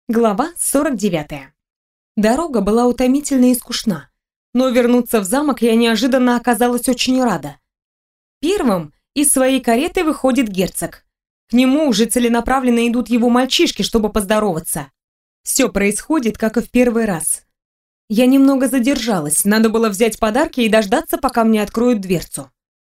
Глава 49. Дорога была утомительна и скучна, но вернуться в замок я неожиданно оказалась очень рада. Первым из своей кареты выходит герцог. К нему уже целенаправленно идут его мальчишки, чтобы поздороваться. Все происходит, как и в первый раз. Я немного задержалась, надо было взять подарки и дождаться, пока мне откроют дверцу.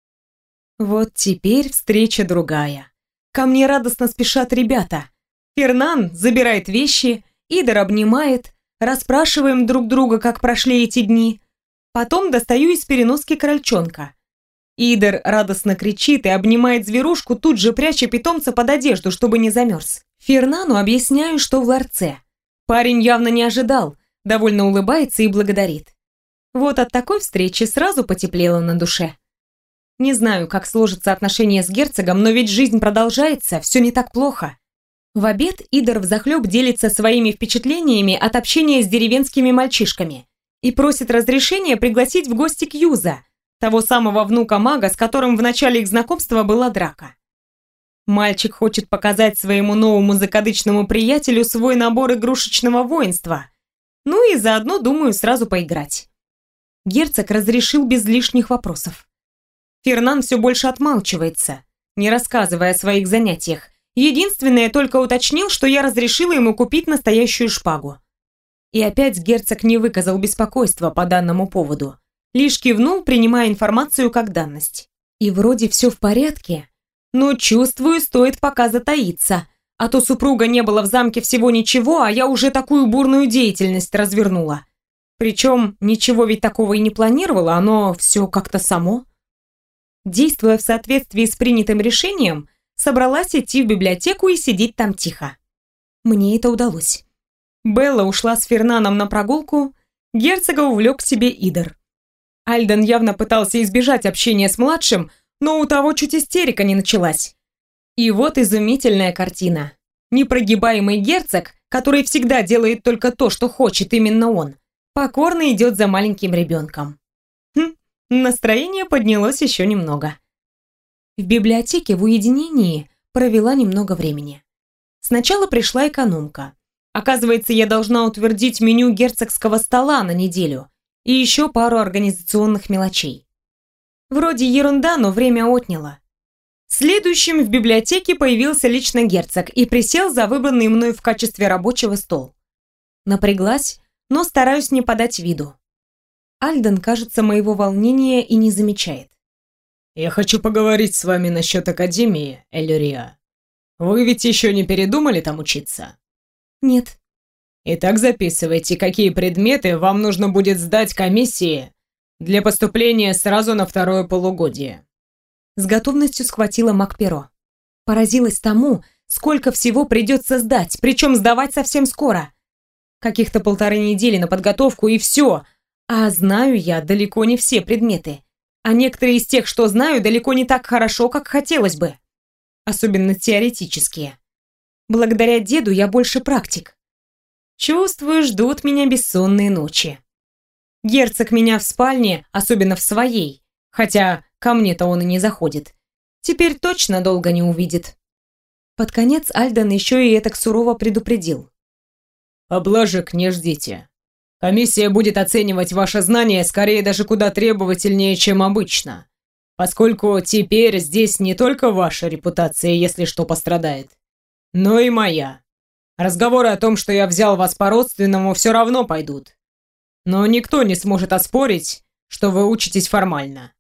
Вот теперь встреча другая. Ко мне радостно спешат ребята. Фернан забирает вещи, Идер обнимает, расспрашиваем друг друга, как прошли эти дни. Потом достаю из переноски крольчонка. Идер радостно кричит и обнимает зверушку, тут же пряча питомца под одежду, чтобы не замерз. Фернану объясняю, что в ларце. Парень явно не ожидал, довольно улыбается и благодарит. Вот от такой встречи сразу потеплело на душе. Не знаю, как сложатся отношения с герцогом, но ведь жизнь продолжается, все не так плохо. В обед Идер взахлеб делится своими впечатлениями от общения с деревенскими мальчишками и просит разрешения пригласить в гости Кьюза, того самого внука мага, с которым в начале их знакомства была драка. Мальчик хочет показать своему новому закадычному приятелю свой набор игрушечного воинства, ну и заодно, думаю, сразу поиграть. Герцог разрешил без лишних вопросов. Фернан все больше отмалчивается, не рассказывая о своих занятиях. Единственное, только уточнил, что я разрешила ему купить настоящую шпагу. И опять герцог не выказал беспокойства по данному поводу, лишь кивнул, принимая информацию как данность. И вроде все в порядке, но чувствую, стоит пока затаиться, а то супруга не было в замке всего ничего, а я уже такую бурную деятельность развернула. Причем ничего ведь такого и не планировала, оно все как-то само. Действуя в соответствии с принятым решением, собралась идти в библиотеку и сидеть там тихо. Мне это удалось. Белла ушла с Фернаном на прогулку, герцога увлек к себе Идер. Альден явно пытался избежать общения с младшим, но у того чуть истерика не началась. И вот изумительная картина. Непрогибаемый герцог, который всегда делает только то, что хочет именно он, покорно идет за маленьким ребенком. Настроение поднялось еще немного. В библиотеке в уединении провела немного времени. Сначала пришла экономка. Оказывается, я должна утвердить меню герцогского стола на неделю и еще пару организационных мелочей. Вроде ерунда, но время отняло. Следующим в библиотеке появился лично герцог и присел за выбранный мной в качестве рабочего стол. Напряглась, но стараюсь не подать виду. Альден, кажется, моего волнения и не замечает. «Я хочу поговорить с вами насчет Академии, Эллирия. Вы ведь еще не передумали там учиться?» «Нет». «Итак, записывайте, какие предметы вам нужно будет сдать комиссии для поступления сразу на второе полугодие». С готовностью схватила маг-перо. Поразилась тому, сколько всего придется сдать, причем сдавать совсем скоро. Каких-то 1,5 недели на подготовку и все. А знаю я далеко не все предметы. А некоторые из тех, что знаю, далеко не так хорошо, как хотелось бы. Особенно теоретические. Благодаря деду я больше практик. Чувствую, ждут меня бессонные ночи. Герцог меня в спальне, особенно в своей, хотя ко мне-то он и не заходит, теперь точно долго не увидит. Под конец Альден еще и этак сурово предупредил. «Поблажек не ждите. Комиссия будет оценивать ваши знания скорее даже куда требовательнее, чем обычно, поскольку теперь здесь не только ваша репутация, если что, пострадает, но и моя. Разговоры о том, что я взял вас по-родственному, все равно пойдут. Но никто не сможет оспорить, что вы учитесь формально».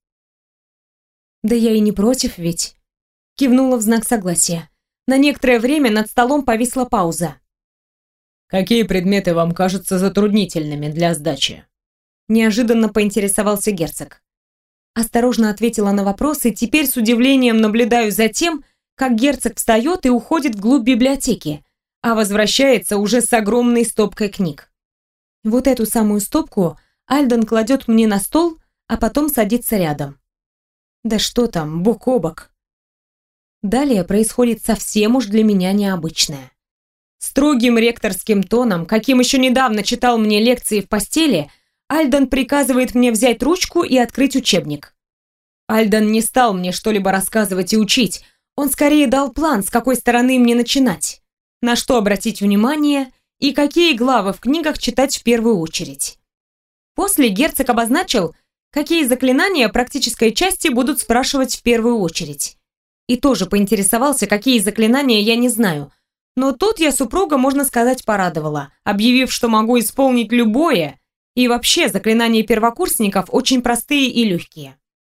«Да я и не против ведь», — кивнула в знак согласия. На некоторое время над столом повисла пауза. «Какие предметы вам кажутся затруднительными для сдачи?» Неожиданно поинтересовался герцог. Осторожно ответила на вопрос и теперь с удивлением наблюдаю за тем, как герцог встает и уходит вглубь библиотеки, а возвращается уже с огромной стопкой книг. Вот эту самую стопку Альден кладет мне на стол, а потом садится рядом. Да что там, бок о бок. Далее происходит совсем уж для меня необычное. Строгим ректорским тоном, каким еще недавно читал мне лекции в постели, Альден приказывает мне взять ручку и открыть учебник. Альден не стал мне что-либо рассказывать и учить, он скорее дал план, с какой стороны мне начинать, на что обратить внимание и какие главы в книгах читать в первую очередь. После герцог обозначил, какие заклинания практической части будут спрашивать в первую очередь. И тоже поинтересовался, какие заклинания я не знаю. Но тут я супруга, можно сказать, порадовала, объявив, что могу исполнить любое, и вообще заклинания первокурсников очень простые и легкие.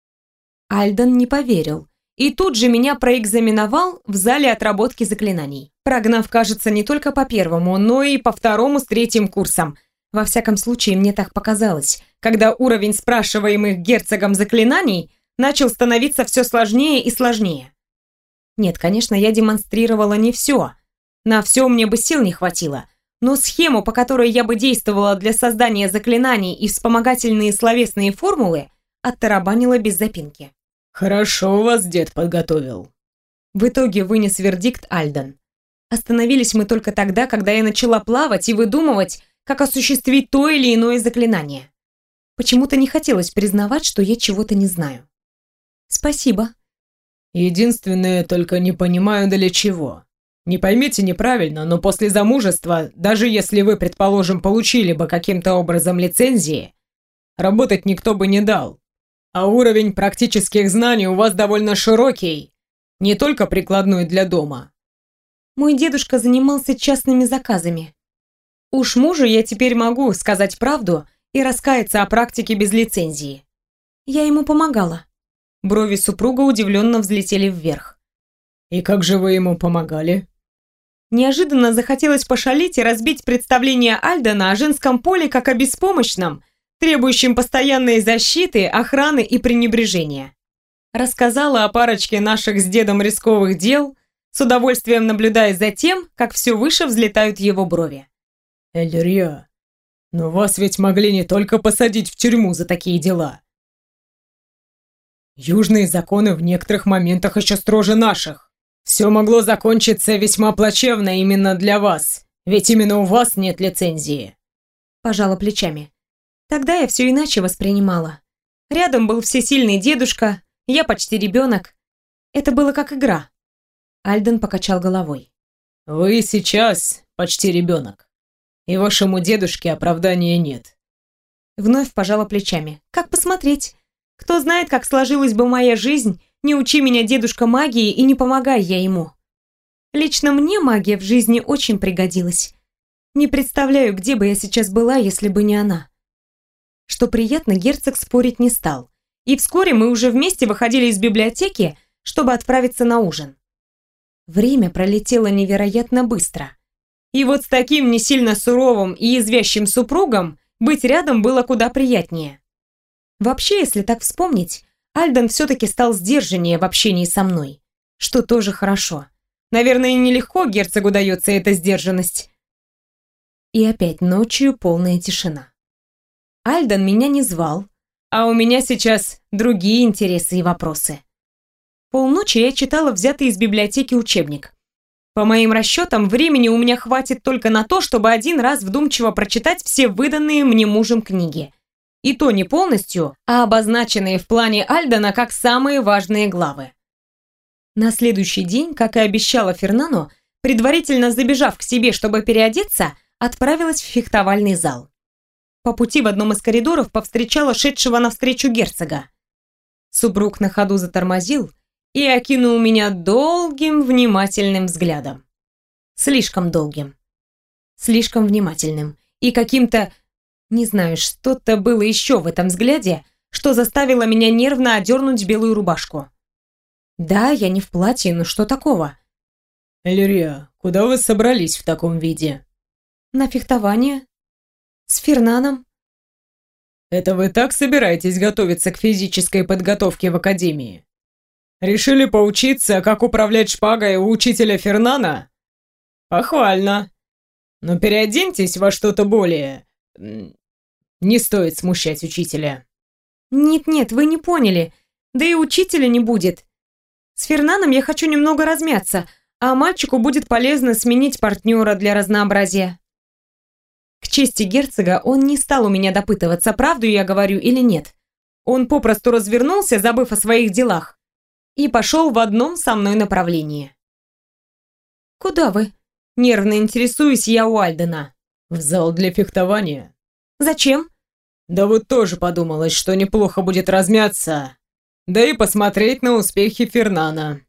Альден не поверил, и тут же меня проэкзаменовал в зале отработки заклинаний, прогнав, кажется, не только по первому, но и по второму с третьим курсам. Во всяком случае, мне так показалось, когда уровень спрашиваемых герцогом заклинаний начал становиться все сложнее и сложнее. Нет, конечно, я демонстрировала не все. На все мне бы сил не хватило. Но схему, по которой я бы действовала для создания заклинаний и вспомогательные словесные формулы, оттарабанила без запинки. «Хорошо вас дед подготовил». В итоге вынес вердикт Альден. Остановились мы только тогда, когда я начала плавать и выдумывать, как осуществить то или иное заклинание. Почему-то не хотелось признавать, что я чего-то не знаю. «Спасибо». «Единственное, только не понимаю, для чего. Не поймите неправильно, но после замужества, даже если вы, предположим, получили бы каким-то образом лицензии, работать никто бы не дал. А уровень практических знаний у вас довольно широкий, не только прикладной для дома». Мой дедушка занимался частными заказами. Уж мужу я теперь могу сказать правду и раскаяться о практике без лицензии. Я ему помогала. Брови супруга удивленно взлетели вверх. «И как же вы ему помогали?» Неожиданно захотелось пошалить и разбить представление Альдена о женском поле как о беспомощном, требующем постоянной защиты, охраны и пренебрежения. Рассказала о парочке наших с дедом рисковых дел, с удовольствием наблюдая за тем, как все выше взлетают его брови. «Эльрия, но вас ведь могли не только посадить в тюрьму за такие дела. Южные законы в некоторых моментах еще строже наших. Все могло закончиться весьма плачевно именно для вас, ведь именно у вас нет лицензии». Пожала плечами. Тогда я все иначе воспринимала. Рядом был всесильный дедушка, я почти ребенок. Это было как игра. Альден покачал головой. «Вы сейчас почти ребенок, и вашему дедушке оправдания нет». Вновь пожала плечами. Как посмотреть? Кто знает, как сложилась бы моя жизнь, не учи меня дедушка магии и не помогай я ему. Лично мне магия в жизни очень пригодилась. Не представляю, где бы я сейчас была, если бы не она. Что приятно, герцог спорить не стал. И вскоре мы уже вместе выходили из библиотеки, чтобы отправиться на ужин. Время пролетело невероятно быстро. И вот с таким не сильно суровым и язвящим супругом быть рядом было куда приятнее. Вообще, если так вспомнить, Альден все-таки стал сдержаннее в общении со мной, что тоже хорошо. Наверное, нелегко герцогу дается эта сдержанность. И опять ночью полная тишина. Альден меня не звал, а у меня сейчас другие интересы и вопросы. Полночи я читала взятый из библиотеки учебник. По моим расчетам, времени у меня хватит только на то, чтобы один раз вдумчиво прочитать все выданные мне мужем книги. И то не полностью, а обозначенные в плане Альдена как самые важные главы. На следующий день, как и обещала Фернану, предварительно забежав к себе, чтобы переодеться, отправилась в фехтовальный зал. По пути в одном из коридоров повстречала шедшего навстречу герцога. Супруг на ходу затормозил и окинул меня долгим, внимательным взглядом. Слишком долгим. Слишком внимательным. И каким-то... Не знаю, что-то было еще в этом взгляде, что заставило меня нервно одернуть белую рубашку. Да, я не в платье, но что такого? «Эльрия, куда вы собрались в таком виде?» На фехтование. С Фернаном. «Это вы так собираетесь готовиться к физической подготовке в академии? Решили поучиться, как управлять шпагой у учителя Фернана? Похвально. Но переоденьтесь во что-то более... Не стоит смущать учителя». Нет, вы не поняли. Да и учителя не будет. С Фернаном я хочу немного размяться, а мальчику будет полезно сменить партнера для разнообразия. К чести герцога, он не стал у меня допытываться, правду я говорю или нет. Он попросту развернулся, забыв о своих делах, и пошел в одном со мной направлении. «Куда вы?» Нервно интересуюсь я у Альдена. В зал для фехтования. Зачем? Да вот тоже подумалось, что неплохо будет размяться, да и посмотреть на успехи Фернана.